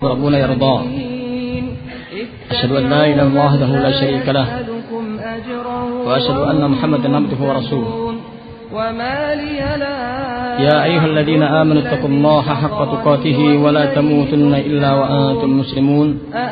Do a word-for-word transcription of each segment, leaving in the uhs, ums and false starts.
ربنا يرضاه أشهد أن لا إله إلا الله وحده لا شريك له وأشهد أن محمدا عبده ورسوله يا أيها الذين آمنوا اتقوا الله حق تقاته ولا تموتن إلا وأنتم مسلمون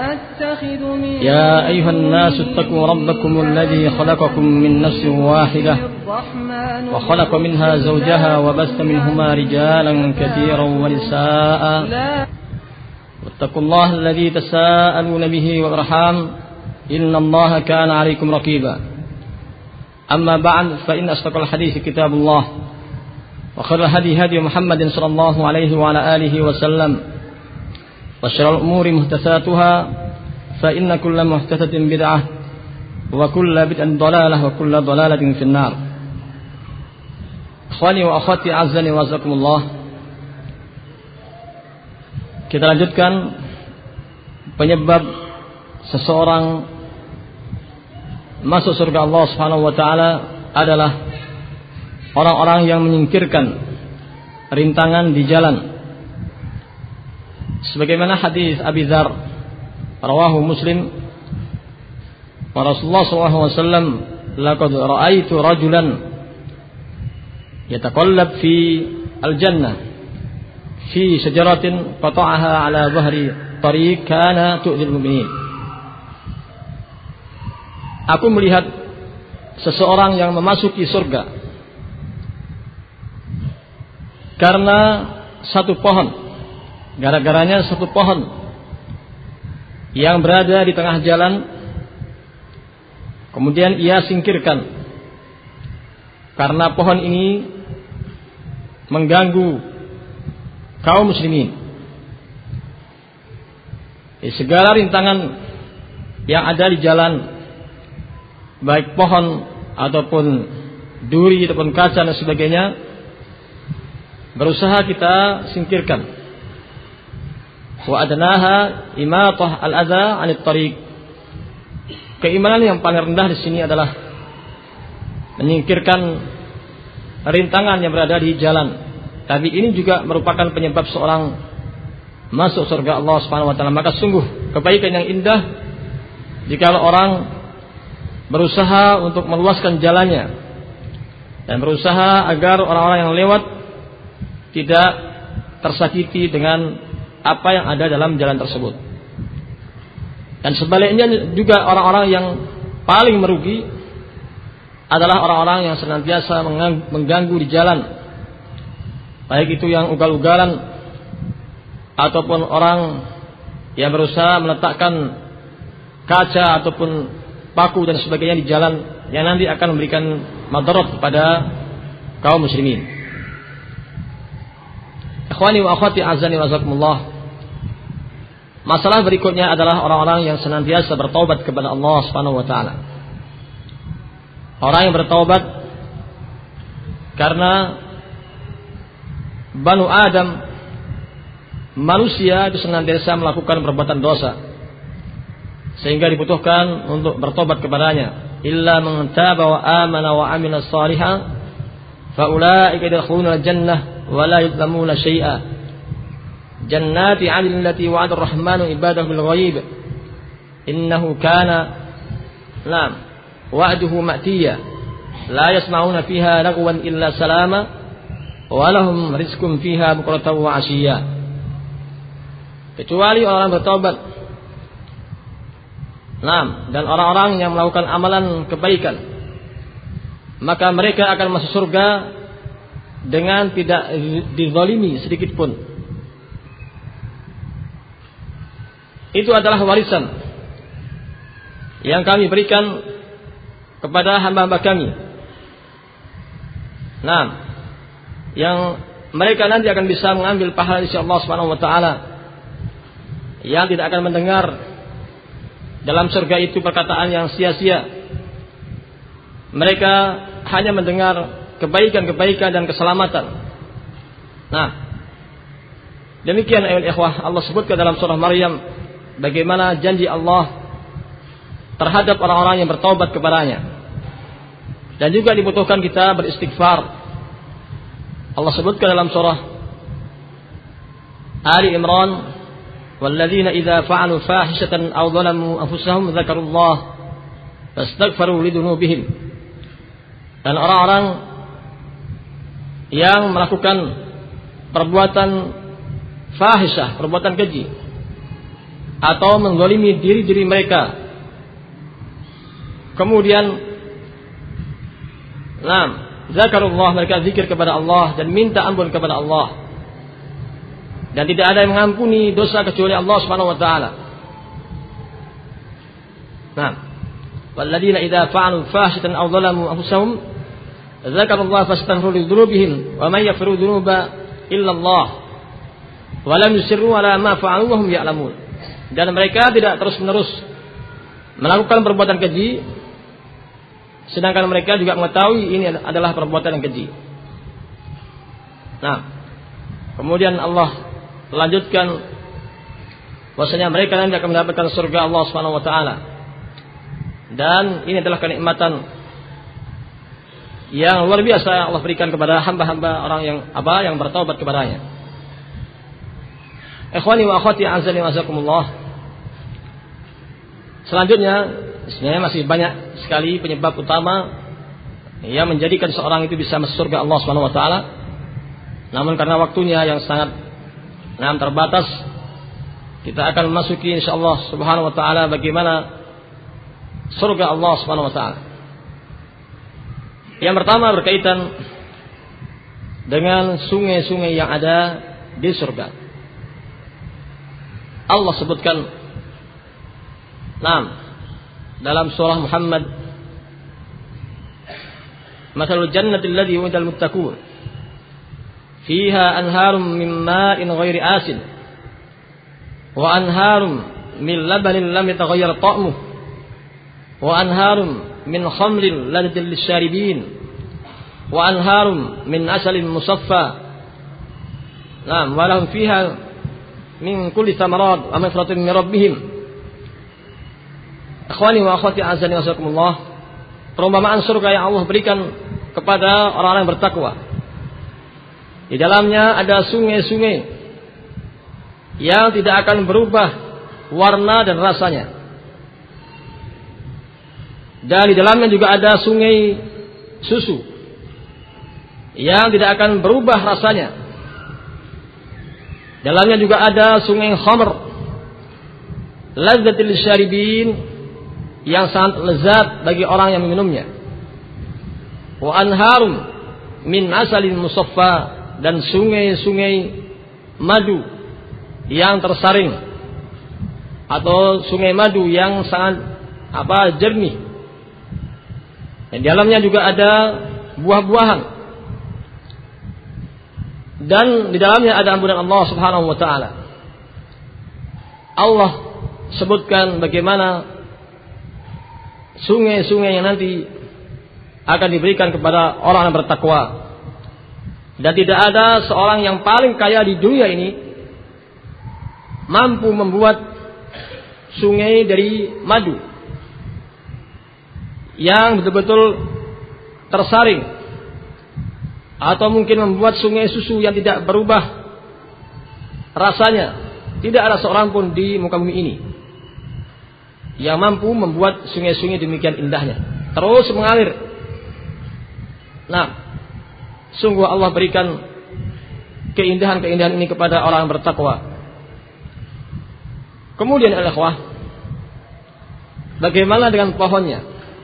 يا أيها الناس اتقوا ربكم الذي خلقكم من نفس واحدة وخلق منها زوجها وبث منهما رجالا كثيرا ونساء واتقوا الله الذي تساءلون به والأرحام إن الله كان عليكم رقيبا أما بعد فإن أصدق الحديث كتاب الله وخير الهدي هدي محمد صلى الله عليه وعلى آله وسلم وشر الأمور محدثاتها فإن كل محدثة بدعة وكل بدعة ضلالة وكل ضلالة في النار. Ikhwani wa akhwati azzani wa azakumullah. Kita lanjutkan penyebab seseorang masuk surga Allah Subhanahu wa taala adalah orang-orang yang menyingkirkan rintangan di jalan. Sebagaimana hadis Abi Dzar rawahu Muslim, Rasulullah sallallahu alaihi wasallam, laqad ra'aitu rajulan yataqallab fi al-jannah fi syajaratin qata'aha ala dhahri tariq kana tu'dil mu'minin. Aku melihat seseorang yang memasuki surga karena satu pohon, gara-garanya satu pohon yang berada di tengah jalan, kemudian ia singkirkan karena pohon ini mengganggu kaum muslimin. Segala rintangan yang ada di jalan, baik pohon ataupun duri ataupun kaca dan sebagainya, berusaha kita singkirkan. Wa adnaha imatah al-adza 'anit tariq. Keimanan yang paling rendah di sini adalah menyingkirkan rintangan yang berada di jalan. Tapi ini juga merupakan penyebab seorang masuk surga Allah Subhanahu wa taala. Maka sungguh kebaikan yang indah jika orang berusaha untuk meluaskan jalannya dan berusaha agar orang-orang yang lewat tidak tersakiti dengan apa yang ada dalam jalan tersebut. Dan sebaliknya juga orang-orang yang paling merugi adalah orang-orang yang senantiasa mengganggu di jalan, baik itu yang ugal-ugalan ataupun orang yang berusaha meletakkan kaca ataupun paku dan sebagainya di jalan yang nanti akan memberikan madarat kepada kaum muslimin. Ikhwani wa akhwati azani wa jazakumullah. Masalah berikutnya adalah orang-orang yang senantiasa bertaubat kepada Allah Subhanahu wa taala. Orang yang bertaubat karena Banu Adam, manusia itu senantiasa melakukan perbuatan dosa, sehingga dibutuhkan untuk bertobat kepadanya. Illa man taba wa amana wa amila shalihan fa ulaika yadkhuluna al-jannah wa la yuzlamuna syai'a. Jannati 'adnin allati wa'ada ar-rahmanu ibadahu bil ghaib. Innahu kana lam wa'duhu ma'tiya. La yasma'una fiha lagwan illa salama wa lahum rizqun fiha bukratan wa 'ashiyya. Kecuali orang bertobat. Nah, dan orang-orang yang melakukan amalan kebaikan, maka mereka akan masuk surga dengan tidak dizalimi sedikit pun. Itu adalah warisan yang kami berikan kepada hamba-hamba kami. Nah, yang mereka nanti akan bisa mengambil pahala dari Allah Subhanahu wa taala, yang tidak akan mendengar dalam surga itu perkataan yang sia-sia. Mereka hanya mendengar kebaikan-kebaikan dan keselamatan. Nah, demikian ayat ikhwah, Allah sebutkan dalam surah Maryam bagaimana janji Allah terhadap orang-orang yang bertaubat kepadanya. Dan juga dibutuhkan kita beristighfar. Allah sebutkan dalam surah Ali Imran, walladzina idza fa'alu fahishatan aw dhalamu anfusahum dzakarullah fastaghfiru lidunubihim. Dan orang-orang yang melakukan perbuatan fahisyah, perbuatan keji, atau menzalimi diri-diri mereka, kemudian nah, zakarullah, mereka zikir kepada Allah dan minta ampun kepada Allah, dan tidak ada yang mengampuni dosa kecuali Allah Subhanahu wa taala. Nah, walladzina idza fa'alu fahishatan aw dhalamu anfusahum dzakarullah fastaghfiru lidzunubihim wa may yaghfiru dzunuba illa Allah wa lam yusirru ala ma fa'alu wa hum ya'lamun. Dan mereka tidak terus-menerus melakukan perbuatan keji sedangkan mereka juga mengetahui ini adalah perbuatan yang keji. Nah, kemudian Allah lanjutkan bahwasanya mereka nanti akan mendapatkan surga Allah Subhanahu wa taala. Dan ini adalah kenikmatan yang luar biasa Allah berikan kepada hamba-hamba orang yang apa yang bertaubat kepadanya. Ikhwani wa akhwati azani wa azakumullah. Selanjutnya, sebenarnya masih banyak sekali penyebab utama yang menjadikan seorang itu bisa masuk surga Allah Subhanahu wa taala. Namun karena waktunya yang sangat nah, terbatas, kita akan memasuki insyaallah Subhanahu wa taala bagaimana surga Allah Subhanahu wa taala. Yang pertama berkaitan dengan sungai-sungai yang ada di surga. Allah sebutkan nah, dalam surah Muhammad, "Matsalul jannati allati wu'idal muttaqun fiha anharum min ma'in ghairi asin wa anharum min labanin lam yataghayyar ta'muhu wa anharum min khamrin ladhatin lisyaribin wa anharum min asalin musaffa nam wa lahum fiha min kulli thamarat wa maghfiratun min rabbihim." Akhwani wa akhwati azani wasakumullah, perumpamaan surga yang Allah berikan kepada orang-orang yang bertakwa. Di dalamnya ada sungai-sungai yang tidak akan berubah warna dan rasanya. Dan di dalamnya juga ada sungai susu yang tidak akan berubah rasanya. Dalamnya juga ada sungai khamr lazzatil syaribin yang sangat lezat bagi orang yang meminumnya. Wa anharum min asalin musaffa, dan sungai-sungai madu yang tersaring atau sungai madu yang sangat apa jernih. Dan di dalamnya juga ada buah-buahan. Dan di dalamnya ada ampunan Allah Subhanahu wa taala. Allah sebutkan bagaimana sungai-sungai yang nanti akan diberikan kepada orang yang bertakwa. Dan tidak ada seorang yang paling kaya di dunia ini mampu membuat sungai dari madu yang betul-betul tersaring, atau mungkin membuat sungai susu yang tidak berubah rasanya. Tidak ada seorang pun di muka bumi ini yang mampu membuat sungai-sungai demikian indahnya terus mengalir. Nah, sungguh Allah berikan keindahan-keindahan ini kepada orang yang bertakwa. Kemudian al-ikhwah, bagaimana dengan pohonnya?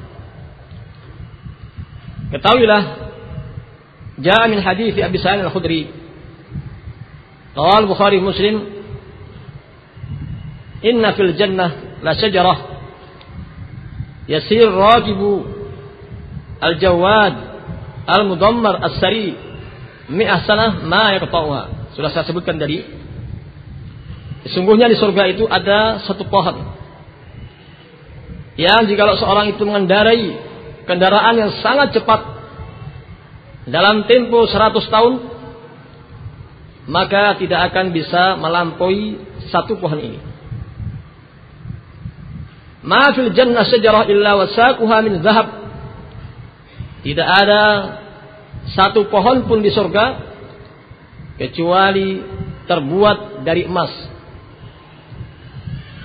Ketahuilah, jaa min hadits Abi Sa'id al-Khudri, qala Bukhari Muslim, inna fil jannah la syajarah yasir rakibu al-jawad al-mudammar as-sari mi'ah sanah ma yaqta'uha. Sudah saya sebutkan tadi, sesungguhnya di surga itu ada satu pohon yang jikalau seorang itu mengendarai kendaraan yang sangat cepat dalam tempo seratus tahun, maka tidak akan bisa melampaui satu pohon ini. Ma fil jannah syajarah illa wasaquha min zahab. Tidak ada satu pohon pun di surga kecuali terbuat dari emas.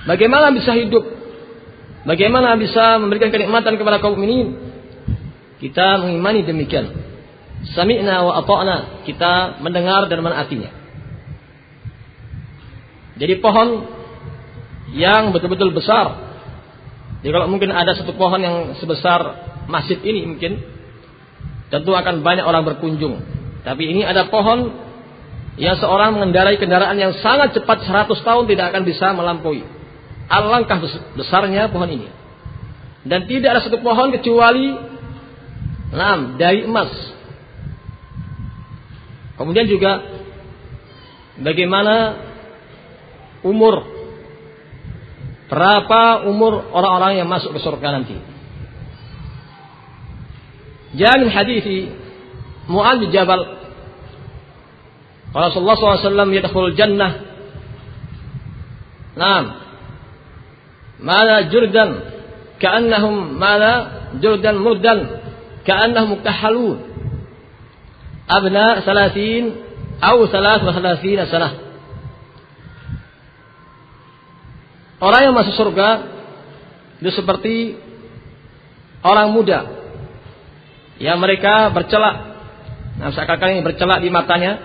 Bagaimana bisa hidup? Bagaimana bisa memberikan kenikmatan kepada kaum mukminin? Kita mengimani demikian. Sami'na wa ata'na, kita mendengar dan menaatinya. Jadi pohon yang betul-betul besar. Jadi kalau mungkin ada satu pohon yang sebesar masjid ini mungkin, tentu akan banyak orang berkunjung. Tapi ini ada pohon yang seorang mengendarai kendaraan yang sangat cepat seratus tahun tidak akan bisa melampaui. Alangkah besarnya pohon ini. Dan tidak ada satu pohon kecuali enam dari emas. Kemudian juga bagaimana umur, berapa umur orang-orang yang masuk ke surga nanti. Jaa min hadithi Mu'adz bin Jabal, Rasulullah sallallahu alaihi wasallam yadkhulul jannah. Naam. Mala jurdan ka'annahum mala jurdan murdan ka'annahum muktahalun. Abna salasin atau salas wa salasina sanah. Orang yang masuk surga itu seperti orang muda yang mereka bercelak. Nah, seakan-akan ini bercelak di matanya.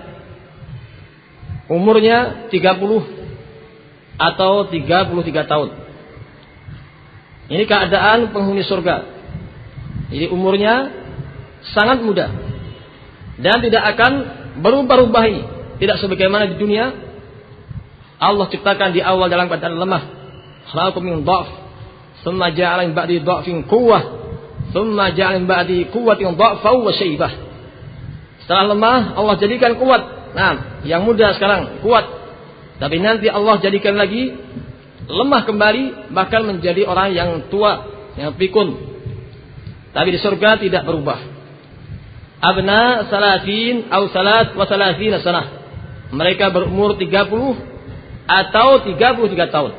Umurnya tiga puluh atau tiga puluh tiga tahun. Ini keadaan penghuni surga. Jadi umurnya sangat muda dan tidak akan berubah-ubah ini. Tidak sebagaimana di dunia. Allah ciptakan di awal dalam keadaan lemah. Khalaqakum min dha'f, thumma ja'ala min ba'di dha'fin quwwah, thumma ja'ala min ba'di quwwatin dha'fan wa shaybah. Setelah lemah Allah jadikan kuat. Nah, yang muda sekarang kuat. Tapi nanti Allah jadikan lagi lemah kembali, bahkan menjadi orang yang tua, yang pikun. Tapi di surga tidak berubah. Abna salasin atau salat wa salasina sanah. Mereka berumur tiga puluh atau tiga puluh tiga tahun.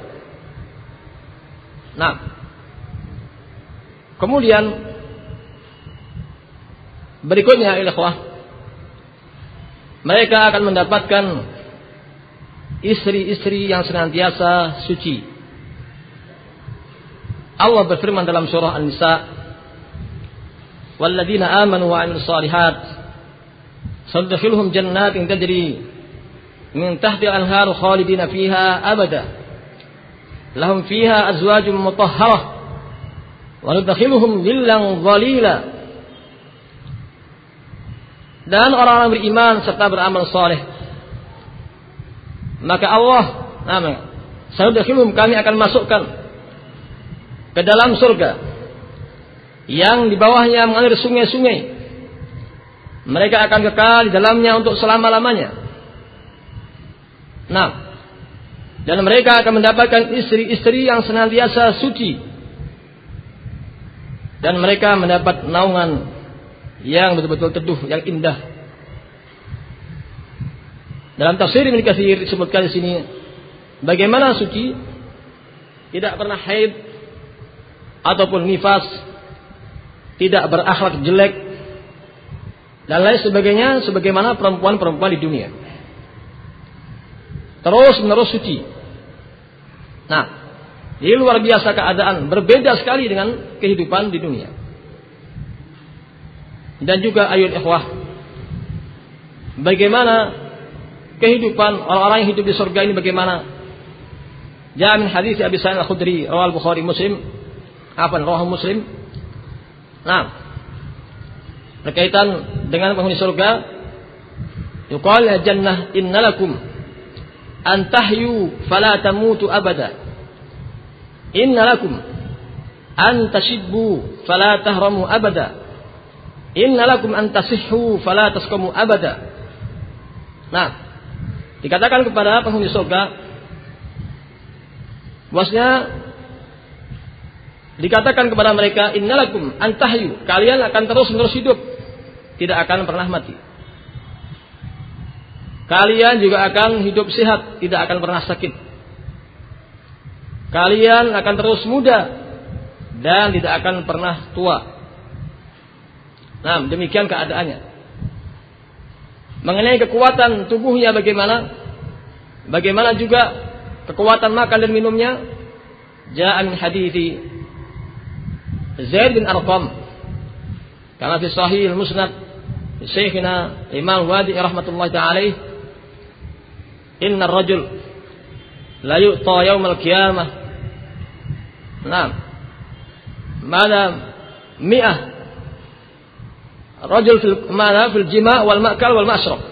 Nah, kemudian berikutnya ikhwah, mereka akan mendapatkan istri-istri yang senantiasa suci. Allah berfirman dalam surah An-Nisa, "Walladzina amanu wa 'amilus shalihat sadkhilhum jannatin tajri min tahtiha al-anharu khalidina fiha abada. Lahum fiha azwajun mutahharah wa nudkhiluhum dhillan dhalila." Dan orang-orang beriman serta beramal saleh, maka Allah, nama, sadkhilhum, kami akan masukkan ke dalam surga yang di bawahnya mengalir sungai-sungai. Mereka akan kekal di dalamnya untuk selama-lamanya. Nah, dan mereka akan mendapatkan istri-istri yang senantiasa suci. Dan mereka mendapat naungan yang betul-betul teduh, yang indah. Dalam tafsir Ibnu Katsir disebutkan di sini bagaimana suci, tidak pernah haid ataupun nifas, tidak berakhlak jelek dan lain sebagainya, sebagaimana perempuan-perempuan di dunia. Terus menerus suci. Nah, ini luar biasa keadaan, berbeda sekali dengan kehidupan di dunia. Dan juga ayat ikhwah, bagaimana kehidupan orang-orang yang hidup di surga ini bagaimana? Jaa min hadits Abi Sa'id Al-Khudri, rawal Bukhari Muslim, apa rawah Muslim. Nah, berkaitan dengan penghuni surga, yuqal ya jannah innalakum an tahyu fala tamutu abada, innalakum an tashibbu fala tahramu abada, innalakum an tasihhu fala tasqamu abada. Nah, dikatakan kepada penghuni surga, bosnya dikatakan kepada mereka, innalakum an tahyu, kalian akan terus-menerus hidup, tidak akan pernah mati. Kalian juga akan hidup sehat, tidak akan pernah sakit. Kalian akan terus muda dan tidak akan pernah tua. Nah, demikian keadaannya. Mengenai kekuatan tubuhnya bagaimana? Bagaimana juga kekuatan makan dan minumnya? Ja'a min hadithi Zaid bin Arqam kama fi sahih al-Musnad Syekhina Imam Wadi rahmatullahi ta'ala inna ar-rajul la yu'ta yawm al-qiyamah na'am mala mi'ah rajul fil mala fil jima' wal ma'kal wal mashrab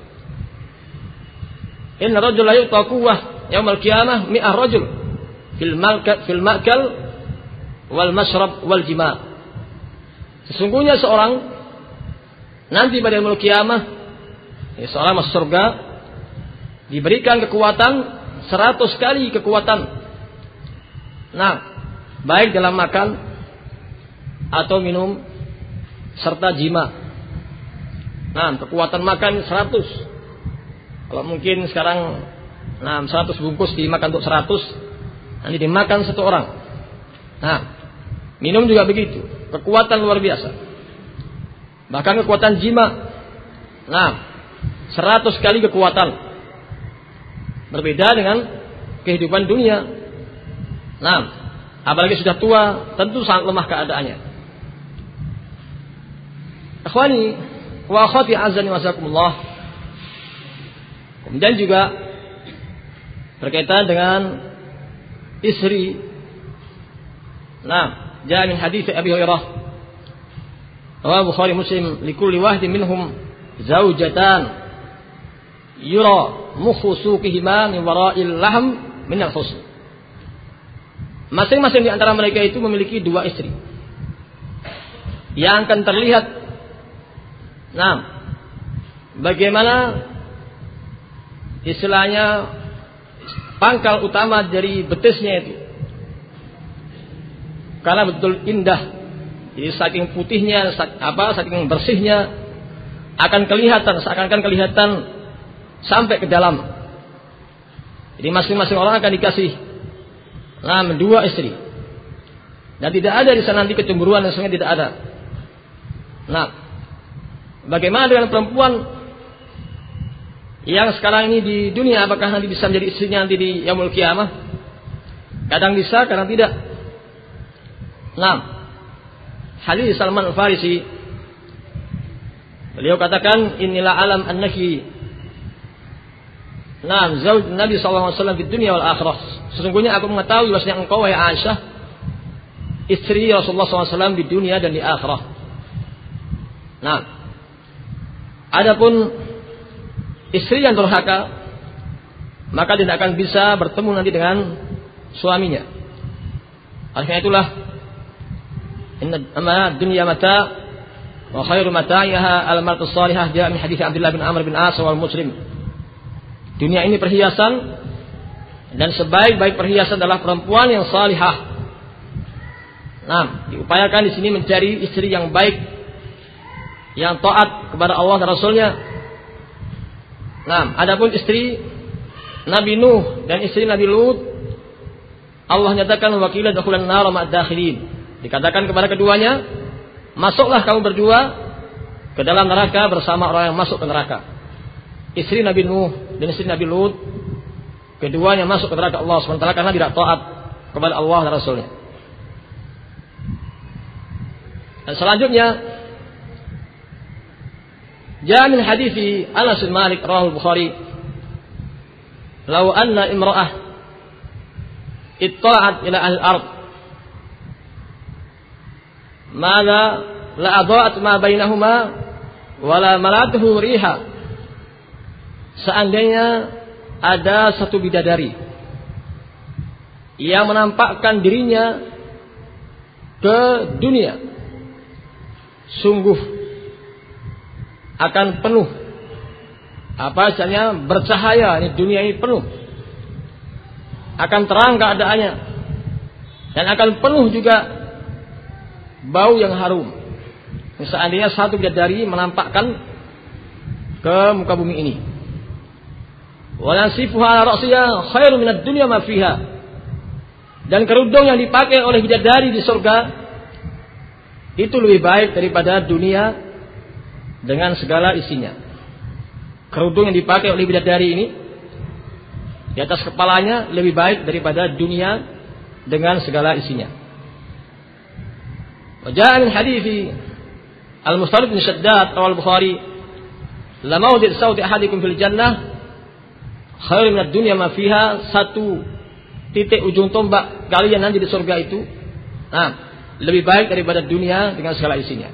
inna ar-rajul la yu'ta quwwah yawm al-qiyamah mi'ah rajul fil malka fil ma'kal wal mashrab wal jima'. Sesungguhnya seorang nanti pada yaumul qiyamah ya, seorang masuk surga diberikan kekuatan seratus kali kekuatan. Nah, baik dalam makan atau minum serta jima. Nah, kekuatan makan seratus. Kalau mungkin sekarang nah seratus bungkus dimakan untuk seratus, nanti dimakan satu orang. Nah, minum juga begitu, kekuatan luar biasa. Bahkan kekuatan jima, nah seratus kali kekuatan. Berbeda dengan kehidupan dunia. Nah, apalagi sudah tua, tentu sangat lemah keadaannya. Akhwani wa akhwati azani wasakumullah. Kemudian juga berkaitan dengan istri. Nah, jaa min hadits Abi Hurairah wa Bukhari Muslim likulli wahidin minhum zaujatan yura mukhu suqihima min wara'il lahm min al-husn. Masing-masing di antara mereka itu memiliki dua istri yang akan terlihat nah bagaimana istilahnya pangkal utama dari betisnya itu, karena betul indah. Jadi saking putihnya, apa, saking bersihnya akan kelihatan, seakan-akan kelihatan sampai ke dalam. Jadi masing-masing orang akan dikasih nah dua istri. Dan tidak ada di sana nanti kecemburuan, dan sebenarnya tidak ada. Nah, bagaimana dengan perempuan yang sekarang ini di dunia, apakah nanti bisa menjadi istrinya nanti di yaumul qiyamah? Kadang bisa, kadang tidak. Nah, hadis Salman Al-Farisi, beliau katakan, inilah alam annaki nah zauj Nabi sallallahu alaihi wasallam di dunia wal akhirah. Sesungguhnya aku mengetahui bahwasanya engkau wahai Aisyah istri Rasulullah sallallahu alaihi wasallam di dunia dan di akhirah. Nah, adapun istri yang durhaka, maka tidak akan bisa bertemu nanti dengan suaminya. Oleh karena itulah, inna amma dunya mata wa khairu mata'iha al-mar'atu salihah, jaa min hadits Abdullah bin Amr bin As wal Muslim. Dunia ini perhiasan, dan sebaik-baik perhiasan adalah perempuan yang salihah. Nah, diupayakan di sini mencari istri yang baik, yang taat kepada Allah dan Rasulnya. Nah, adapun istri Nabi Nuh dan istri Nabi Lut, Allah nyatakan wakilah dakhulan nar ma'ad dakhilin. Dikatakan kepada keduanya, masuklah kamu berdua ke dalam neraka bersama orang yang masuk ke neraka. Istri Nabi Nuh dan istri Nabi Lut, keduanya masuk ke neraka Allah subhanahu wa taala karena tidak taat kepada Allah dan Rasulnya. Dan selanjutnya, jaa min hadithi Anas bin Malik rawahu Bukhari, "Law anna imra'ah ittala'at ila ahli al-ard, mala la adha'at ma bainahuma wa la malatuhu riha." Seandainya ada satu bidadari yang menampakkan dirinya ke dunia, sungguh akan penuh apa istilahnya bercahaya, ini dunia ini penuh akan terang keadaannya, dan akan penuh juga bau yang harum. Seandainya satu bidadari menampakkan ke muka bumi ini, walansifuha ala ra'siha khairu minad dunya ma fiha, dan kerudung yang dipakai oleh bidadari di surga itu lebih baik daripada dunia dengan segala isinya. Kerudung yang dipakai oleh bidadari ini di atas kepalanya lebih baik daripada dunia dengan segala isinya. Wa jaa min hadithi Al-Mustarrid bin Shaddad rawal Bukhari, la mawdi' sawti ahadikum fil jannah khairun minad dunya ma fiha, satu titik ujung tombak kalian nanti di surga itu, nah, lebih baik daripada dunia dengan segala isinya.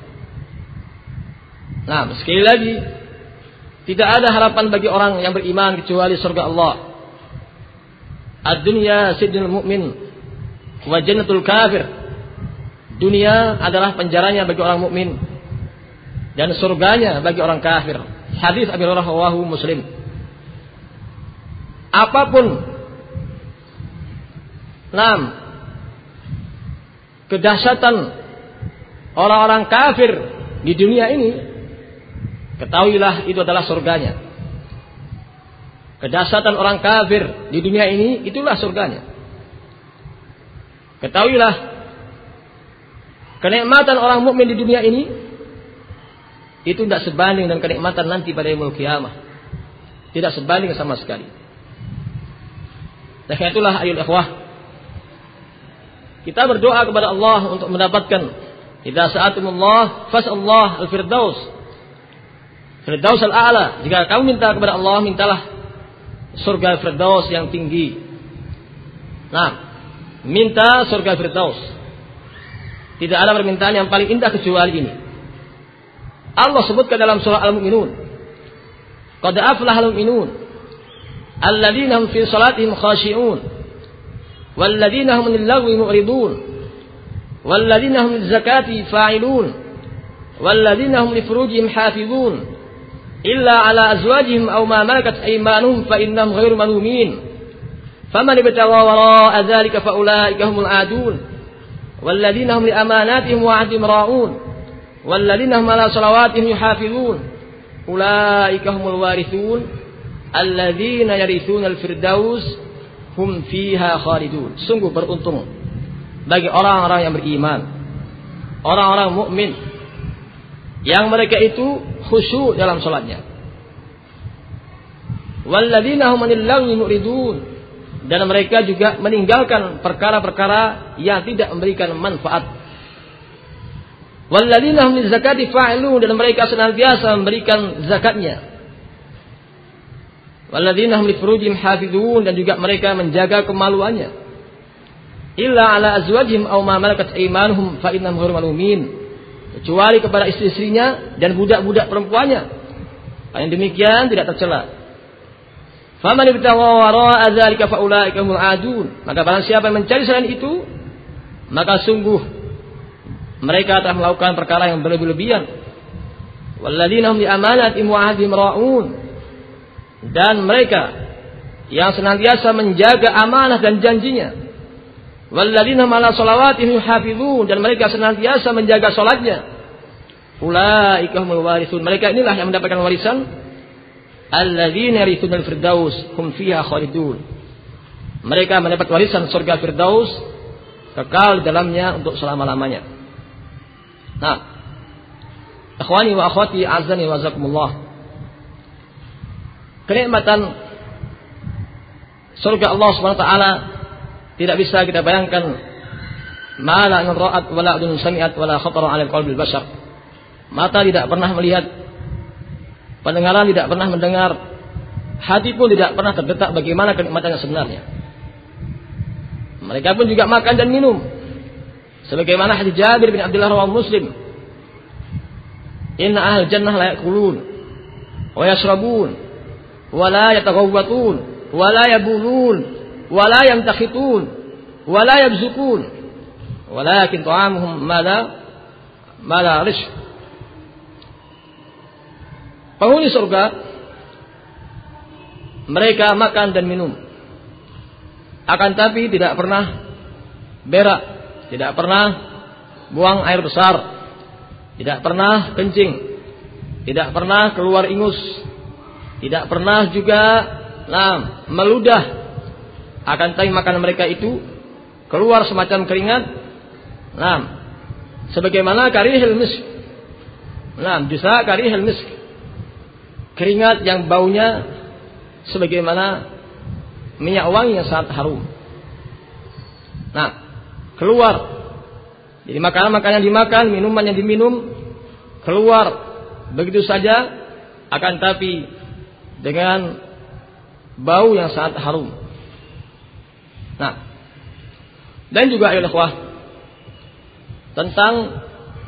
Nah, sekali lagi, tidak ada harapan bagi orang yang beriman kecuali surga Allah. Ad-dunya sijnul mu'min wa jannatul kafir. Dunia adalah penjaranya bagi orang mukmin dan surganya bagi orang kafir. Hadis Abi Hurairah rawahu Muslim. Apapun enam kedahsyatan orang-orang kafir di dunia ini, ketahuilah itu adalah surganya. Kedahsyatan orang kafir di dunia ini, itulah surganya. Ketahuilah kenikmatan orang mukmin di dunia ini itu tidak sebanding dengan kenikmatan nanti pada yaumul qiyamah. Tidak sebanding sama sekali. Dan itulah ayol ikhwah, kita berdoa kepada Allah untuk mendapatkan, idza sa'atumullah fas'allah al-firdaus, firdaus al-a'la. Jika kamu minta kepada Allah, mintalah surga firdaus yang tinggi. Nah, minta surga firdaus. Tidak ada permintaan yang paling indah kecuali ini. Allah sebutkan dalam surah Al-Mu'minun, qad aflaha al-mu'minun alladzina hum fi salatihim khashi'un walladzina hum lil-lagwi mu'ridun walladzina hum liz-zakati fa'ilun walladzina hum li furujihim hafizun illa ala azwajihim aw ma malakat aymanuhum fa innahum ghairu malumin faman ibtagha wara'a dzalika fa ulaika humul 'adun walladzina hum li amanatihim wa 'ahdihim ra'un walladzina hum ala salawatihim yuhafizun ulaika humul warithun alladzina yarithuna al-firdaus hum fiha khalidun. Sungguh beruntung bagi orang-orang yang beriman, orang-orang mukmin yang mereka itu khusyuk dalam salatnya. Walladzina hum anil lagwi mu'ridun, dan mereka juga meninggalkan perkara-perkara yang tidak memberikan manfaat. Walladzina hum lizakati fa'ilun, dan mereka senantiasa memberikan zakatnya. Walladzina hum li furujihim hafizun, dan juga mereka menjaga kemaluannya. Illa ala azwajihim aw ma malakat aymanuhum fa innahum ghairu malumin, kecuali kepada istri-istrinya dan budak-budak perempuannya. Yang demikian tidak tercela. Faman ibtagha wara'a dzalika fa ulaika humul 'adun, maka barang siapa yang mencari selain itu, maka sungguh mereka telah melakukan perkara yang berlebih-lebihan. Walladzina hum li amanatihim wa 'ahdihim ra'un, dan mereka yang senantiasa menjaga amanah dan janjinya. Walladzina hum 'ala shalawatihim yuhafizun, dan mereka senantiasa menjaga salatnya. Ulaika humul warithun, mereka inilah yang mendapatkan warisan. Alladzina yarithuna al-firdaus hum fiha khalidun, mereka mendapat warisan surga firdaus, kekal di dalamnya untuk selama-lamanya. Nah, ikhwani wa akhwati azani wa jazakumullah, kenikmatan surga Allah Subhanahu wa taala tidak bisa kita bayangkan. Ma la ra'at wa la udhun sami'at wa la khatara 'ala qalbil bashar. Mata tidak pernah melihat, pendengaran tidak pernah mendengar, hati pun tidak pernah terdetak bagaimana kenikmatan yang sebenarnya. Mereka pun juga makan dan minum, sebagaimana hadis Jabir bin Abdullah rawahu Muslim, inna ahlal jannah la ya'kulun wa yashrabun wa la yataghawwatun wa la yabulun wa la yamtakhitun wa la yabzukun walakin ta'amuhum ma la ma la rish. Penghuni surga, mereka makan dan minum, akan tapi tidak pernah berak, tidak pernah buang air besar, tidak pernah kencing, tidak pernah keluar ingus, tidak pernah juga nah, meludah. Akan tapi makanan mereka itu keluar semacam keringat, nah, sebagaimana karihil misk, nah, bisa karihil misk, keringat yang baunya sebagaimana minyak wangi yang sangat harum. Nah, keluar. Jadi makanan-makanan yang dimakan, minuman yang diminum keluar begitu saja, akan tapi dengan bau yang sangat harum. Nah, dan juga ayo ikhwah tentang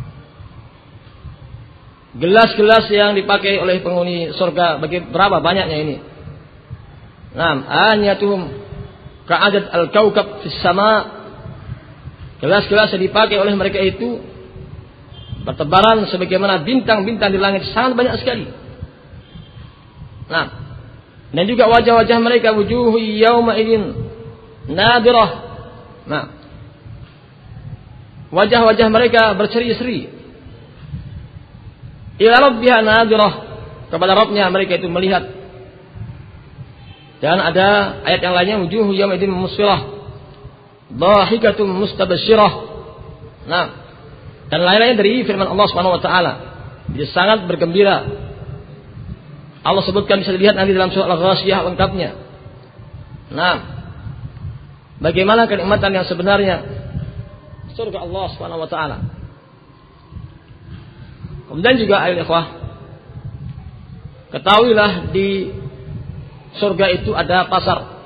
gelas-gelas yang dipakai oleh penghuni surga, bagi berapa banyaknya ini. Naam, anyatuhum ka'adad al-kaukab fis sama. Gelas-gelas yang dipakai oleh mereka itu bertebaran sebagaimana bintang-bintang di langit, sangat banyak sekali. Nah, dan juga wajah-wajah mereka wujuhu yauma idzin nadirah. Nah, wajah-wajah mereka berseri-seri. Ila rabbiha nadirah, kepada Rabbnya mereka itu melihat. Dan ada ayat yang lainnya wujuhu yauma idzin musfirah, dhahikatum mustabsyirah. Nah, dan lain-lain dari firman Allah Subhanahu wa taala. Dia sangat bergembira. Allah sebutkan, bisa dilihat nanti dalam surah Al-Ghasyiyah lengkapnya. Nah, bagaimana kenikmatan yang sebenarnya surga Allah Subhanahu wa taala. Kemudian juga ayo ikhwah, ketahuilah di surga itu ada pasar.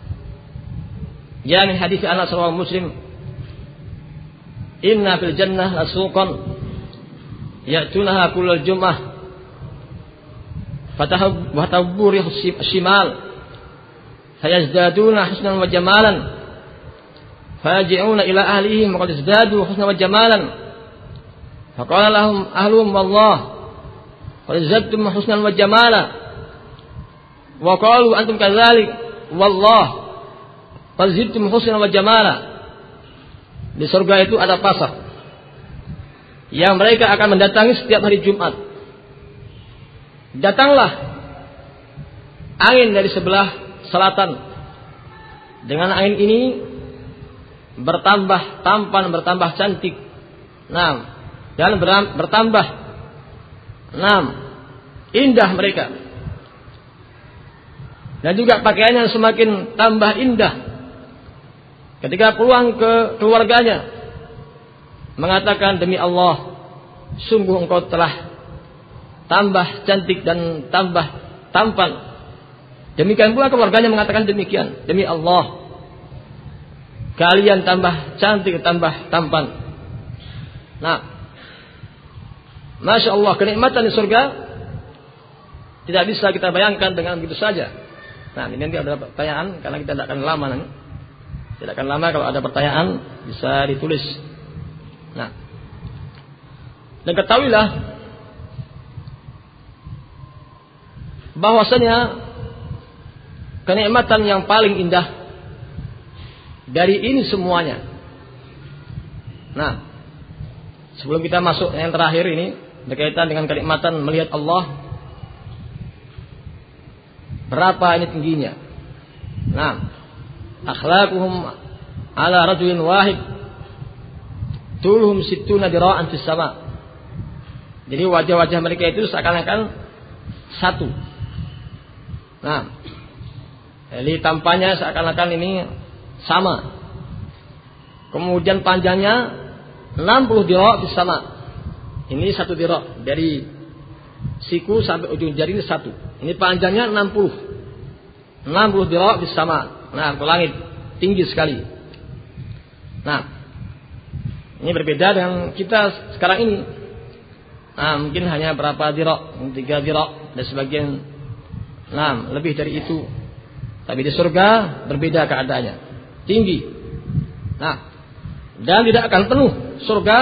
Ya min hadis Anas rawahu Muslim, inna fil jannah lasuqan ya'tunaha kullal jum'ah fatahab wa tabur shimal fayazdaduna husnan wa jamalan fayaji'una ila ahlihim wa qad izdadu husnan wa jamalan faqala lahum ahluhum wallah qad izdadtum husnan wa jamala wa qalu antum kadzalik wallah qad izdadtum husnan wa jamala. Di surga itu ada pasar yang mereka akan mendatangi setiap hari Jumat. Datanglah angin dari sebelah selatan. Dengan angin ini bertambah tampan, bertambah cantik. Nah, dan bertambah nah, indah mereka. Dan juga pakaiannya semakin tambah indah. Ketika pulang ke keluarganya, mengatakan, demi Allah, sungguh engkau telah tambah cantik dan tambah tampan. Demikian pula keluarganya mengatakan demikian, demi Allah, kalian tambah cantik, tambah tampan. Nah, Masya Allah, kenikmatan di surga tidak bisa kita bayangkan dengan begitu saja. Nah, ini nanti ada pertanyaan, karena kita tidak akan lama nanti. Tidak akan lama, kalau ada pertanyaan bisa ditulis. Nah, dan ketahuilah bahwasanya kenikmatan yang paling indah dari ini semuanya. Nah, sebelum kita masuk yang terakhir ini berkaitan dengan kenikmatan melihat Allah, berapa ini tingginya. Nah, akhlaquhum ala rajulin wahid tulhum sittuna dira'an fis sama. Jadi wajah-wajah mereka itu seakan-akan satu. Nah, jadi tampaknya seakan-akan ini sama. Kemudian panjangnya enam puluh dira' fis sama. Ini satu dira', dari siku sampai ujung jari ini satu. Ini panjangnya enam puluh. enam puluh dira' fis sama. Nah, ke langit, tinggi sekali. Nah, ini berbeda dengan kita sekarang ini. Nah, mungkin hanya berapa dira', tiga dira', dan sebagian, nah, lebih dari itu. Tapi di surga berbeda keadaannya, tinggi. Nah, dan tidak akan penuh surga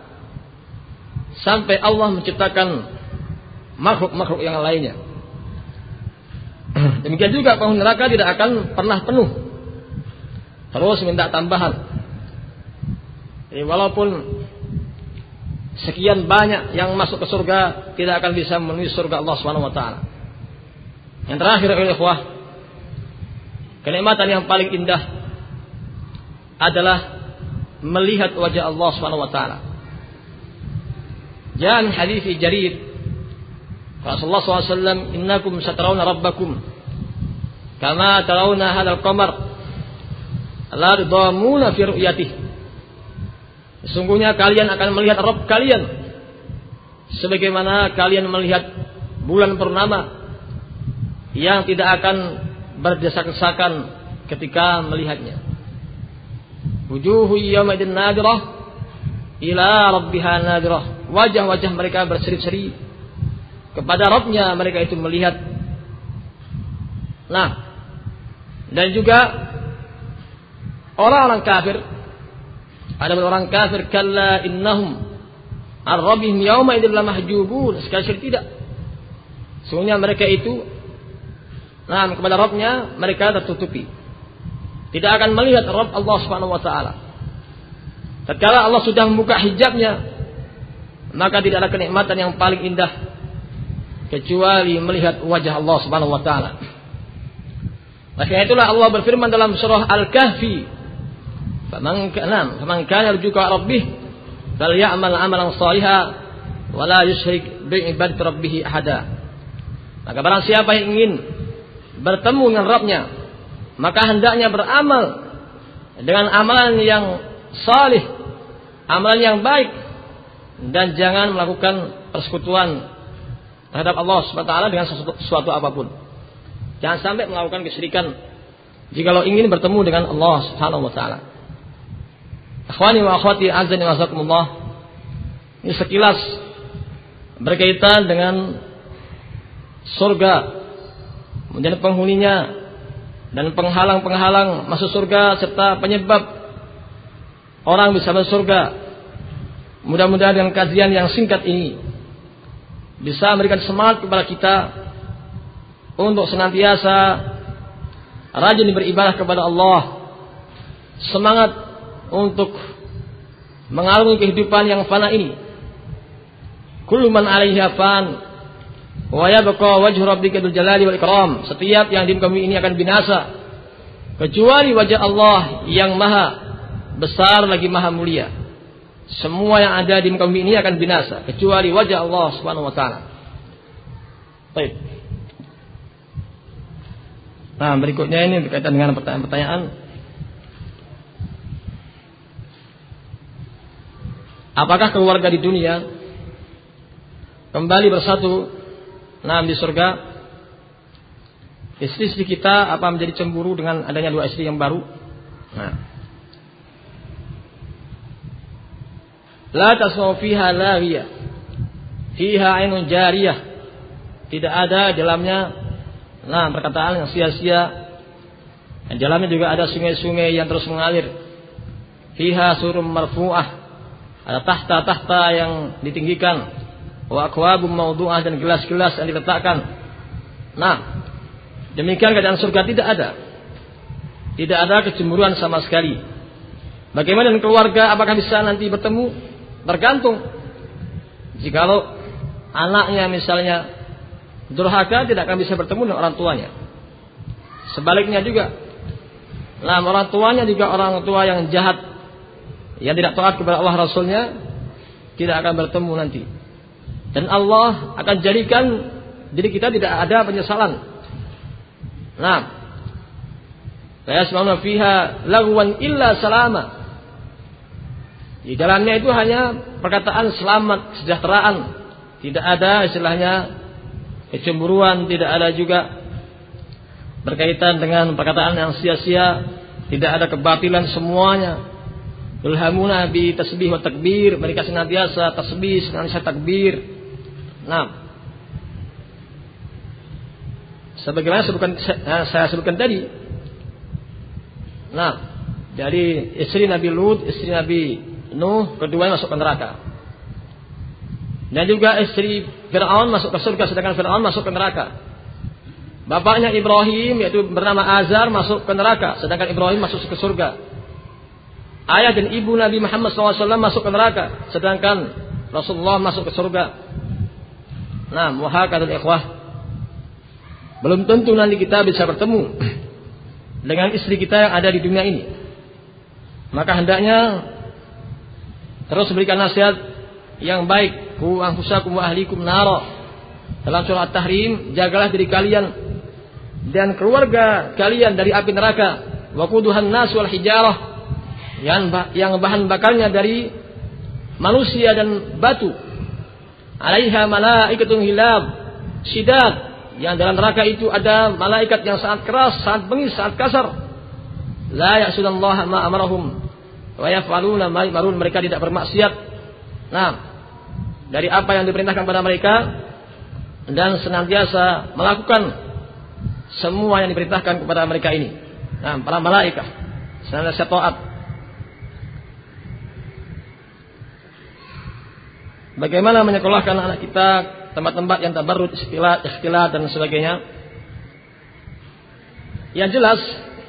sampai Allah menciptakan makhluk-makhluk yang lainnya. Demikian juga penghuni neraka tidak akan pernah penuh, terus minta tambahan. Jadi, walaupun sekian banyak yang masuk ke surga, tidak akan bisa memenuhi surga Allah Subhanahu wa taala. Yang terakhir, ikhwah, kenikmatan yang paling indah adalah melihat wajah Allah Subhanahu wa taala. Jaa min hadits Jarir, Rasulullah sallallahu alaihi wasallam, innakum satarawna rabbakum kama tarawna hadzal qamar la tudamuna fi ru'yatihi. Sesungguhnya kalian akan melihat Rabb kalian sebagaimana kalian melihat bulan purnama yang tidak akan berdesak-desakan ketika melihatnya. Wujuhu yawmaidin nadirah ila rabbiha nadirah. Wajah-wajah mereka berseri-seri kepada Rabbnya mereka itu melihat. Nah, dan juga orang-orang kafir, ada orang kafir kalla innahum an rabbihim yawma idzin lamahjubun. Sekali tidak. Sesungguhnya mereka itu nah kepada Rabbnya mereka tertutupi. Tidak akan melihat Rabb Allah Subhanahu wa taala. Tatkala Allah sudah membuka hijabnya, maka tidak ada kenikmatan yang paling indah kecuali melihat wajah Allah Subhanahu wa taala. Maka itulah Allah berfirman dalam surah Al-Kahfi, "Faman kana faman kana yarjuka rabbih falyamal 'amalan shalihan wa la yusyrik bi ibadati rabbih ahada." Maka barang siapa yang ingin bertemu dengan Rabbnya, maka hendaknya beramal dengan amalan yang salih, amalan yang baik, dan jangan melakukan persekutuan terhadap Allah Subhanahu wa taala dengan sesuatu, sesuatu apapun. Jangan sampai melakukan kesyirikan jikalau ingin bertemu dengan Allah Subhanahu wa taala. Akhwani wa akhwati azza wa jazakumullah. Ini sekilas berkaitan dengan surga, kemudian penghuninya dan penghalang-penghalang masuk surga serta penyebab orang bisa masuk surga. Mudah-mudahan dengan kajian yang singkat ini bisa memberikan semangat kepada kita untuk senantiasa rajin beribadah kepada Allah, semangat untuk mengalami kehidupan yang fana ini. Kullu man 'alaiha fan wa yabqa wajhu rabbika dzul jalali wal ikram. Setiap yang di muka bumi ini akan binasa kecuali wajah Allah yang maha besar lagi maha mulia. Semua yang ada di muka bumi ini akan binasa kecuali wajah Allah Subhanahu wa taala. Baik. Nah, berikutnya ini berkaitan dengan pertanyaan-pertanyaan. Apakah keluarga di dunia kembali bersatu nah di surga? Istri-istri kita apa menjadi cemburu dengan adanya dua istri yang baru? Nah. La tasma'u fiha laghiyah fiha 'ainun jariyah. Tidak ada dalamnya nah perkataan yang sia-sia. Dan dalamnya juga ada sungai-sungai yang terus mengalir. Fiha surum marfu'ah. Ada tahta-tahta yang ditinggikan. Wa akwabum mawdu'ah, dan gelas-gelas yang diletakkan. Nah, demikian keadaan surga tidak ada. Tidak ada kecemburuan sama sekali. Bagaimana dengan keluarga? Apakah bisa nanti bertemu? Tergantung. Jikalau anaknya misalnya durhaka, tidak akan bisa bertemu dengan orang tuanya. Sebaliknya juga, nah orang tuanya juga orang tua yang jahat, yang tidak taat kepada Allah Rasulnya, tidak akan bertemu nanti. Dan Allah akan jadikan diri kita tidak ada penyesalan. Nah, la yasma'una fiha lagwan illa salama. Di dalamnya itu hanya perkataan selamat, kesejahteraan. Tidak ada istilahnya kecemburuan, tidak ada juga berkaitan dengan perkataan yang sia-sia, tidak ada kebatilan semuanya. Ilhamuna bi tasbih wa takbir, mereka senantiasa tasbih, senantiasa takbir. Nah, sebagaimana sebutkan, saya sebutkan tadi. Nah, dari istri Nabi Lut, istri Nabi Nuh, keduanya masuk ke neraka. Dan juga istri Fir'aun masuk ke surga, sedangkan Fir'aun masuk ke neraka. Bapaknya Ibrahim, yaitu bernama Azar, masuk ke neraka, sedangkan Ibrahim masuk ke surga. Ayah dan ibu Nabi Muhammad shallallahu alaihi wasallam masuk ke neraka, sedangkan Rasulullah masuk ke surga. Nah, muhakadul ikhwah, belum tentu nanti kita bisa bertemu dengan istri kita yang ada di dunia ini. Maka hendaknya terus berikan nasihat yang baik. Ku anfusakum wa ahlikum nara. Dalam surah At-Tahrim, jagalah diri kalian dan keluarga kalian dari api neraka. waquduhan nas wal hijarah, yang yang bahan bakarnya dari manusia dan batu. Alaiha malaikatun hilab syidad, yang dalam neraka itu ada malaikat yang sangat keras, sangat bengis, sangat kasar. La ya'sunallaha ma amarahum wa yaf'aluna ma yu'marun, mereka tidak bermaksiat. Nah, dari apa yang diperintahkan kepada mereka dan senantiasa melakukan semua yang diperintahkan kepada mereka ini. Nah, para malaikat senantiasa taat. Bagaimana menyekolahkan anak kita tempat-tempat yang tabarrud, istilah, istilah dan sebagainya? Yang jelas,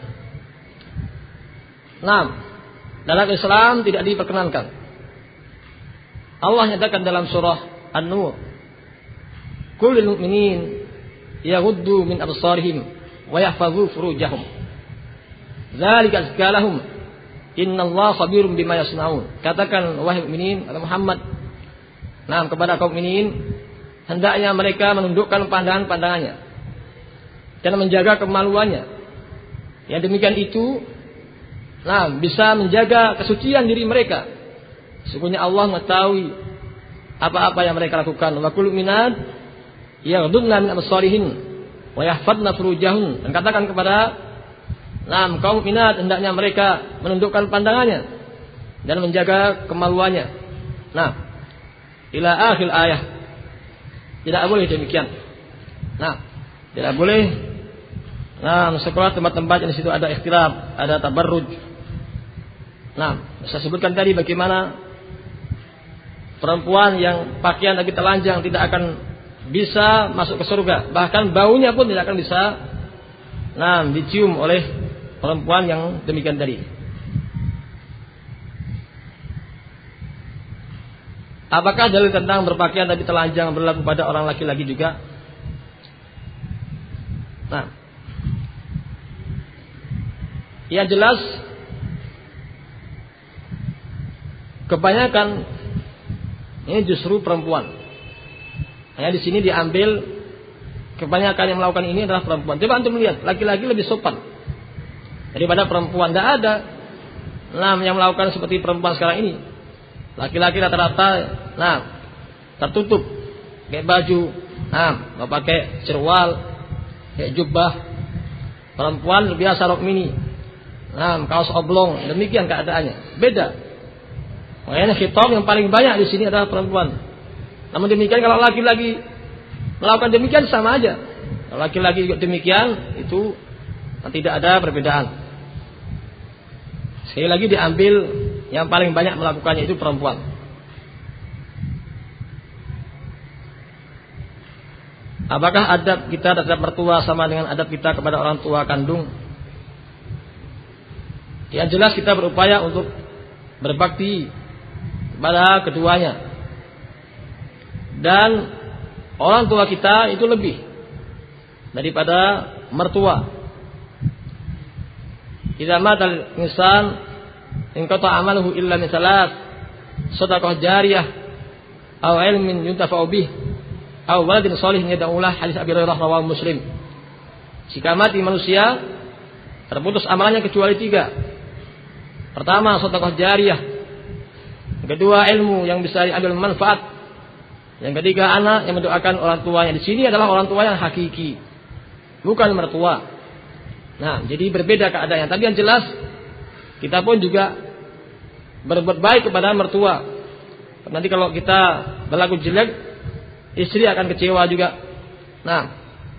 nah, dalam Islam tidak diperkenankan. Allah nyatakan dalam surah An-Nur, "Qul lil mu'minin yaghuddu min absarihim wa yahfazu furujahum. Dzalika azka lahum. Innallaha khabirum bima yasnaun." Katakan wahai mukminin atau Muhammad, nah, kepada kaum mukminin, hendaknya mereka menundukkan pandangan-pandangannya dan menjaga kemaluannya. Yang demikian itu, nah, bisa menjaga kesucian diri mereka. Sesungguhnya Allah mengetahui apa-apa yang mereka lakukan. Wa qul minad yaghdudna min absarihin wa yahfadna furujahun. Dan katakan kepada nah, kaum minad, hendaknya mereka menundukkan pandangannya dan menjaga kemaluannya. Nah, ila akhir ayat. Tidak boleh demikian. Nah, tidak boleh. Nah, sekolah tempat-tempat yang di situ ada ikhtilaf, ada tabarruj. Nah, saya sebutkan tadi bagaimana perempuan yang pakaian lagi telanjang tidak akan bisa masuk ke surga, bahkan baunya pun tidak akan bisa nah dicium oleh perempuan yang demikian tadi. Apakah dalil tentang berpakaian tapi telanjang berlaku pada orang laki-laki juga? Nah, yang jelas kebanyakan ini justru perempuan. Hanya di sini diambil kebanyakan yang melakukan ini adalah perempuan. Coba antum melihat, laki-laki lebih sopan daripada perempuan. Tidak ada nah, yang melakukan seperti perempuan sekarang ini. Laki-laki rata-rata nah tertutup, pakai baju, nah nggak pakai cerwal, kayak jubah. Perempuan biasa rok mini, nah kaos oblong. Demikian keadaannya. Beda. Makanya khitab yang paling banyak di sini adalah perempuan. Namun demikian kalau laki-laki melakukan demikian sama aja. Kalau laki-laki juga demikian, itu tidak ada perbedaan. Sekali lagi diambil yang paling banyak melakukannya itu perempuan. Apakah adab kita terhadap mertua sama dengan adab kita kepada orang tua kandung? Yang jelas kita berupaya untuk berbakti kepada keduanya. Dan orang tua kita itu lebih daripada mertua. Idza matal insan in qata amaluhu illa min salat, shadaqah jariyah aw ilmin yuntafa'u bih aw waladin shalihin yad'u lahu, hadis Abi Hurairah rawahu Muslim. Jika mati manusia terputus amalannya kecuali tiga. Pertama, shadaqah jariyah. Kedua, ilmu yang bisa diambil manfaat. Yang ketiga, anak yang mendoakan orang tuanya. Di sini adalah orang tua yang hakiki, bukan mertua. Nah, jadi berbeda keadaannya. Tapi yang jelas kita pun juga berbuat baik kepada mertua. Nanti kalau kita berlaku jelek, istri akan kecewa juga. Nah,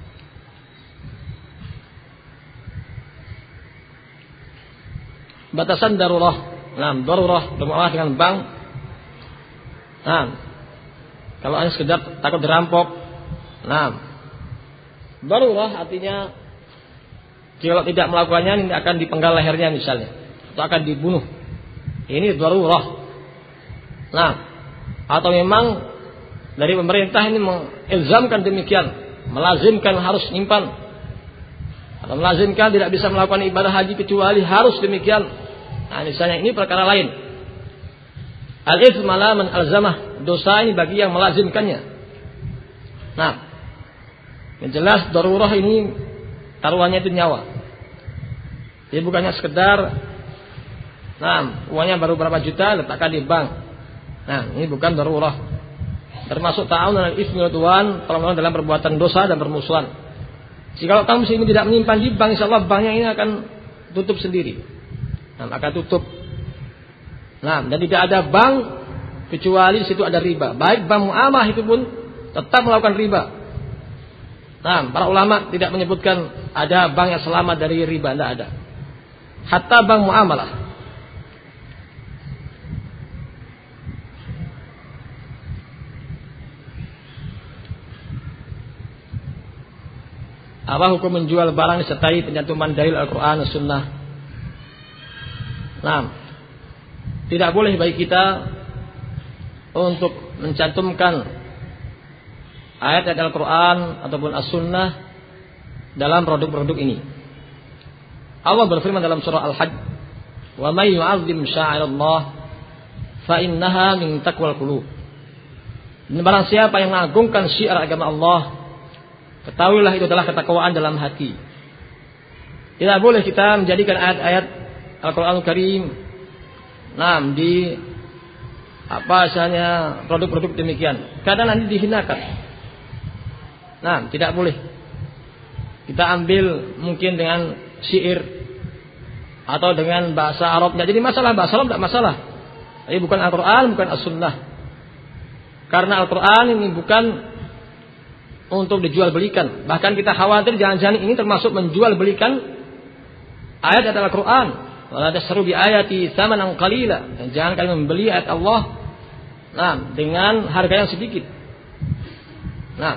batasan darurah. Nah, darurah bermuamalah dengan bank. Nah, kalau hanya sekedar takut dirampok. Nah, darurah artinya kalau tidak melakukannya ini akan dipenggal lehernya misalnya, atau akan dibunuh. Ini darurah. Nah, atau memang dari pemerintah ini mengilzamkan demikian, melazimkan harus nyimpan, atau melazimkan tidak bisa melakukan ibadah haji kecuali harus demikian. Nah, misalnya ini perkara lain. Al-itsm ala man alzamah, dosa ini bagi yang melazimkannya. Nah, yang jelas darurah ini taruhannya itu nyawa. Jadi bukannya sekedar, nah uangnya baru berapa juta letakkan di bank. Nah ini bukan darurah. Termasuk ta'awun 'alal itsmi wal 'udwan, tolong dalam perbuatan dosa dan permusuhan. Jika kaum muslimin tidak menyimpan di bank, insyaallah banknya ini akan tutup sendiri. Nah, akan tutup. Nah, dan tidak ada bank kecuali di situ ada riba. Baik bank muamalah itu pun tetap melakukan riba. Nah, para ulama tidak menyebutkan ada bank yang selamat dari riba, tidak ada. Hatta bank muamalah. Apa hukum menjual barang disertai pencantuman dalil Al-Quran dan Sunnah? Nah, tidak boleh bagi kita untuk mencantumkan ayat-ayat Al-Quran ataupun As-Sunnah dalam produk-produk ini. Allah berfirman dalam surah Al-Hajj, "Wa may yu'azzim sya'airallah fa innaha min taqwal qulub." Dan barang siapa yang mengagungkan syiar agama Allah, ketahuilah itu adalah ketakwaan dalam hati. Tidak boleh kita menjadikan ayat-ayat Al-Quranul Karim nah di apa misalnya produk-produk demikian, karena nanti dihinakan. Nah, tidak boleh. Kita ambil mungkin dengan syair atau dengan bahasa Arab, tidak jadi masalah, bahasa Arab tidak masalah. Ini bukan Al-Quran, bukan As-Sunnah. Karena Al-Quran ini bukan untuk dijual belikan. Bahkan kita khawatir jangan-jangan ini termasuk menjual belikan ayat Al-Quran. Wala tasru bi ayati tsamanan qalila. Jangan kalian membeli ayat Allah nah dengan harga yang sedikit. Nah,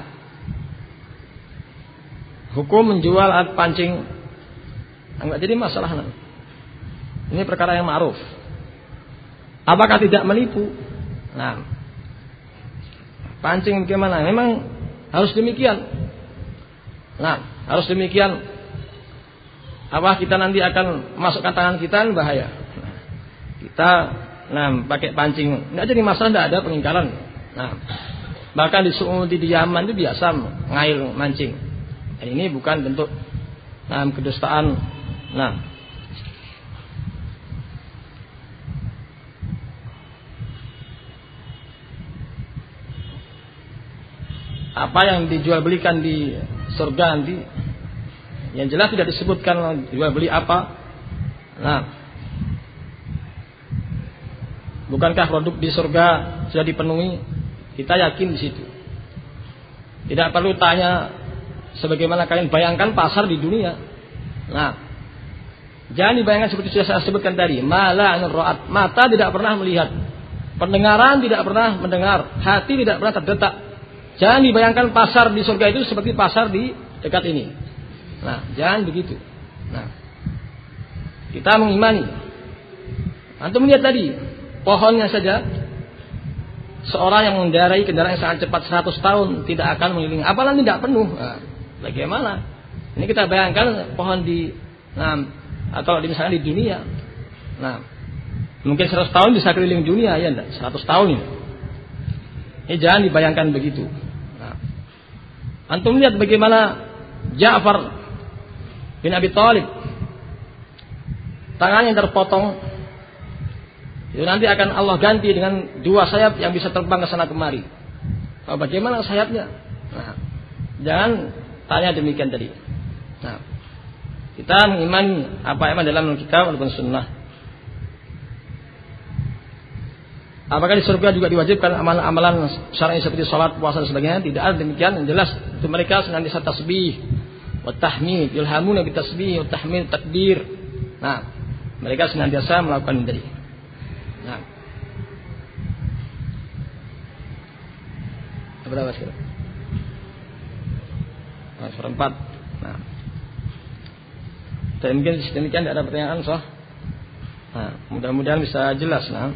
hukum menjual alat pancing enggak jadi masalah. Nah. Ini perkara yang ma'ruf. Apakah tidak menipu? Nah, pancing bagaimana? Memang harus demikian. Nah, harus demikian. Apa kita nanti akan masukkan tangan kita bahaya. Nah, kita nah pakai pancing, enggak jadi masalah, enggak ada pengingkaran. Nah, bahkan di Saudi, di Yaman itu biasa ngail mancing. Dan ini bukan bentuk nah kedustaan. Nah, apa yang dijual belikan di surga nanti yang jelas tidak disebutkan jual beli apa. Nah, bukankah produk di surga sudah dipenuhi? Kita yakin di situ. Tidak perlu tanya sebagaimana kalian bayangkan pasar di dunia. Nah, jangan dibayangkan seperti sudah saya sebutkan tadi. Mala anurraat, mata tidak pernah melihat, pendengaran tidak pernah mendengar, hati tidak pernah terdetak. Jangan dibayangkan pasar di surga itu seperti pasar di dekat ini. Nah, jangan begitu. Nah, kita mengimani. Antum lihat tadi, pohonnya saja. Seorang yang mengendarai kendaraan yang sangat cepat seratus tahun tidak akan mengelilingi. Apalagi tidak penuh. Nah, bagaimana? Ini kita bayangkan pohon di, nah, atau di, misalnya di dunia. Nah, mungkin seratus tahun bisa keliling dunia, ya enggak? seratus tahun ini. Ini jangan dibayangkan begitu. Nah, antum lihat bagaimana Ja'far bin Abi Thalib, tangannya terpotong, itu nanti akan Allah ganti dengan dua sayap yang bisa terbang ke sana kemari. Oh, bagaimana sayapnya? Nah, jangan tanya demikian tadi. Nah, kita mengimani apa yang ada dalam kitab ataupun sunnah. Apakah di surga juga diwajibkan amalan-amalan syar'i seperti salat, puasa dan sebagainya? Tidak ada demikian. Yang jelas itu mereka senantiasa tasbih wa tahmid, yulhamuna bi tasbih wa tahmid takbir. Nah, mereka senantiasa melakukan ini tadi. Nah. Berapa sekarang? Nah, seperempat. Nah. Dan mungkin demikian tidak ada pertanyaan, soh. Nah, mudah-mudahan bisa jelas, nah.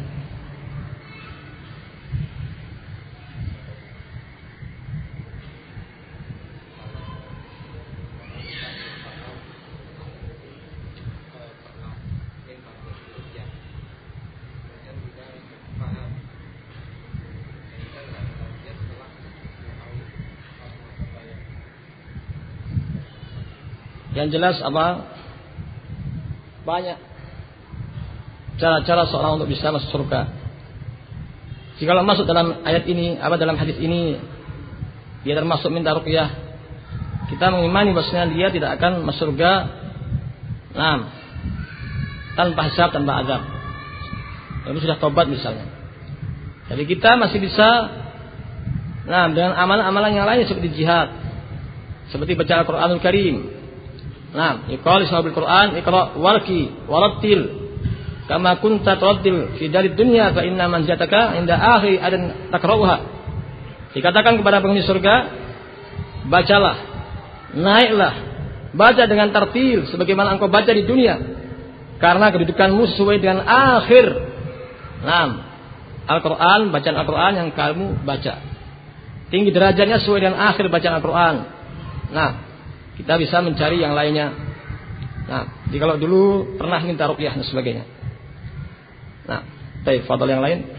Yang jelas apa? banyak cara-cara seorang untuk bisa masuk surga. Jika masuk dalam ayat ini, apa dalam hadis ini, dia termasuk minta ruqyah, kita mengimani bahwasanya dia tidak akan masuk surga, nah, tanpa hisab, tanpa azab. Ini sudah tobat misalnya. Jadi kita masih bisa, nah, dengan amalan-amalan yang lain seperti jihad, seperti baca Al-Quranul Karim. Nah, iqra bil Quran, iqra warqi warattil kama kunta turattil fi dalid dunya fa inna manzataka inda akhir adan takrauha. Dikatakan kepada penghuni surga, bacalah, naiklah, baca dengan tartil sebagaimana engkau baca di dunia, karena kedudukanmu sesuai dengan akhir nah, Al-Quran, bacaan Al-Quran yang kamu baca. Tinggi derajatnya sesuai dengan akhir bacaan Al-Quran. Nah, kita bisa mencari yang lainnya. Nah, jadi kalau dulu pernah minta ruqyah dan sebagainya. Nah, baik, fadhil yang lain.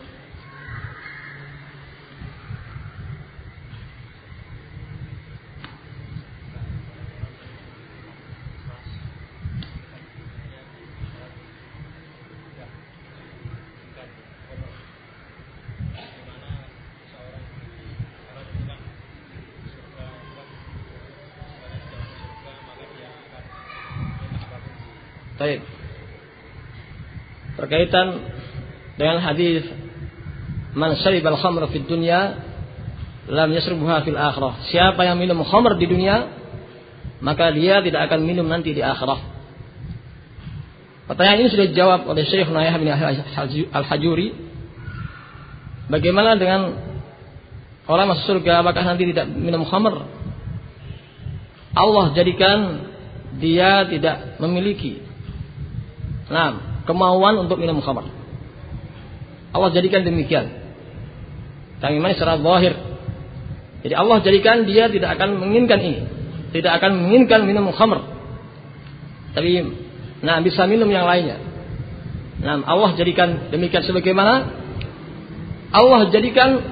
Baik. Berkaitan dengan hadis man syaribal khamra fid dunya lam yasribha fil akhirah. Siapa yang minum khamr di dunia, maka dia tidak akan minum nanti di akhirat. Pertanyaan ini sudah dijawab oleh Syekh Yahya bin Al-Hajuri. Bagaimana dengan orang masuk surga apakah nanti tidak minum khamr? Allah jadikan dia tidak memiliki nah, kemauan untuk minum khamr. Allah jadikan demikian. Kami mana secara zahir. Jadi Allah jadikan dia tidak akan menginginkan ini, tidak akan menginginkan minum khamr. Tapi nah bisa minum yang lainnya. Nah, Allah jadikan demikian sebagaimana Allah jadikan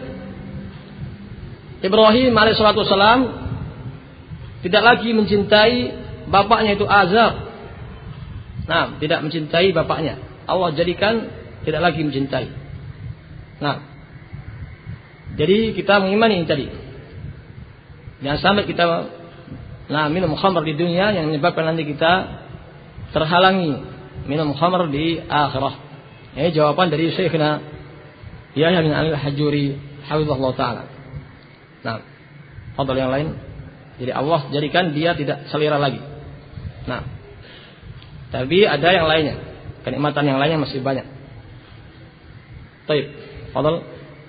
Ibrahim alaihissalatu wassalam tidak lagi mencintai bapaknya itu Azar. Nah, tidak mencintai bapaknya. Allah jadikan tidak lagi mencintai. Nah, jadi kita mengimani ini tadi. Jangan sampai kita nah minum khamr di dunia yang menyebabkan nanti kita terhalangi minum khamr di akhirah. Ini jawaban dari Syekhna Yahya bin Al-Hajuri hafizahullah taala. Nah, fadhil yang lain. Jadi Allah jadikan dia tidak selera lagi. Nah, tapi ada yang lainnya, kenikmatan yang lainnya masih banyak. Baik, fadhil.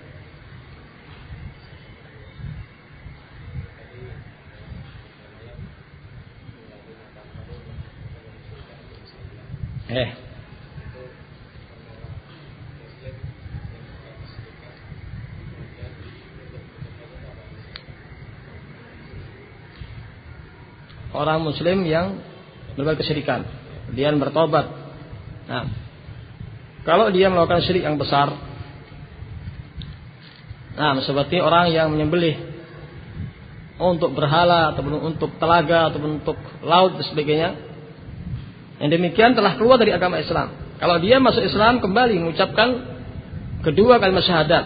Eh. Orang muslim yang berbuat kesyirikan, dia bertobat. Nah, kalau dia melakukan syirik yang besar, nah seperti orang yang menyembelih untuk berhala ataupun untuk telaga ataupun untuk laut dan sebagainya, yang demikian telah keluar dari agama Islam. Kalau dia masuk Islam kembali mengucapkan kedua kalimat syahadat,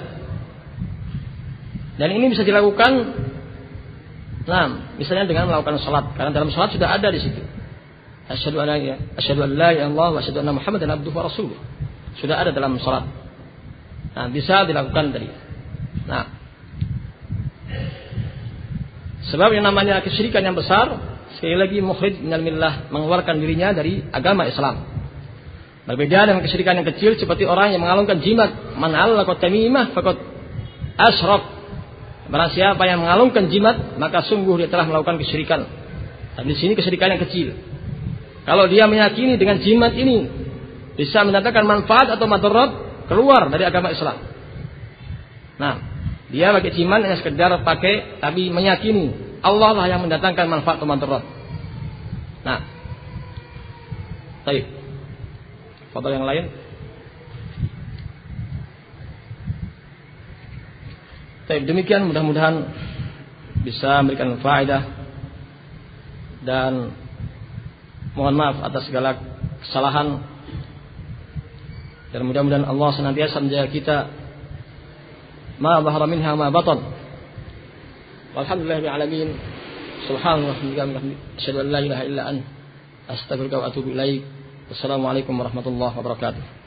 dan ini bisa dilakukan, nah misalnya dengan melakukan salat, karena dalam salat sudah ada di situ. Asyhadu an la asyhadu an la ilaha illallah wa asyhadu anna Muhammadan abduhu wa rasuluh. Sudah ada dalam salat. Nah, bisa dilakukan tadi. Nah, sebab yang namanya kesyirikan yang besar, sekali lagi mukhrij minal millah, mengeluarkan dirinya dari agama Islam. Berbeda dengan kesyirikan yang kecil seperti orang yang mengalungkan jimat, man allaqa tamimah faqad asyraf. Barang siapa yang mengalungkan jimat, maka sungguh dia telah melakukan kesyirikan. Dan di sini kesyirikan yang kecil. Kalau dia meyakini dengan jimat ini bisa mendatangkan manfaat atau madarat, keluar dari agama Islam. Nah, dia pakai jimat hanya sekedar pakai, tapi meyakini Allah lah yang mendatangkan manfaat atau madarat. Nah, baik. Fadhil yang lain. Baik, demikian mudah-mudahan bisa memberikan faedah, dan mohon maaf atas segala kesalahan. Dan mudah-mudahan Allah senantiasa menjaga kita ma zahara minha ma batan. Walhamdulillahil alamin. Subhanallah wa bihamdihi asyhadu an la ilaha illa anta astaghfiruka wa atubu ilaik. Wassalamualaikum warahmatullahi wabarakatuh.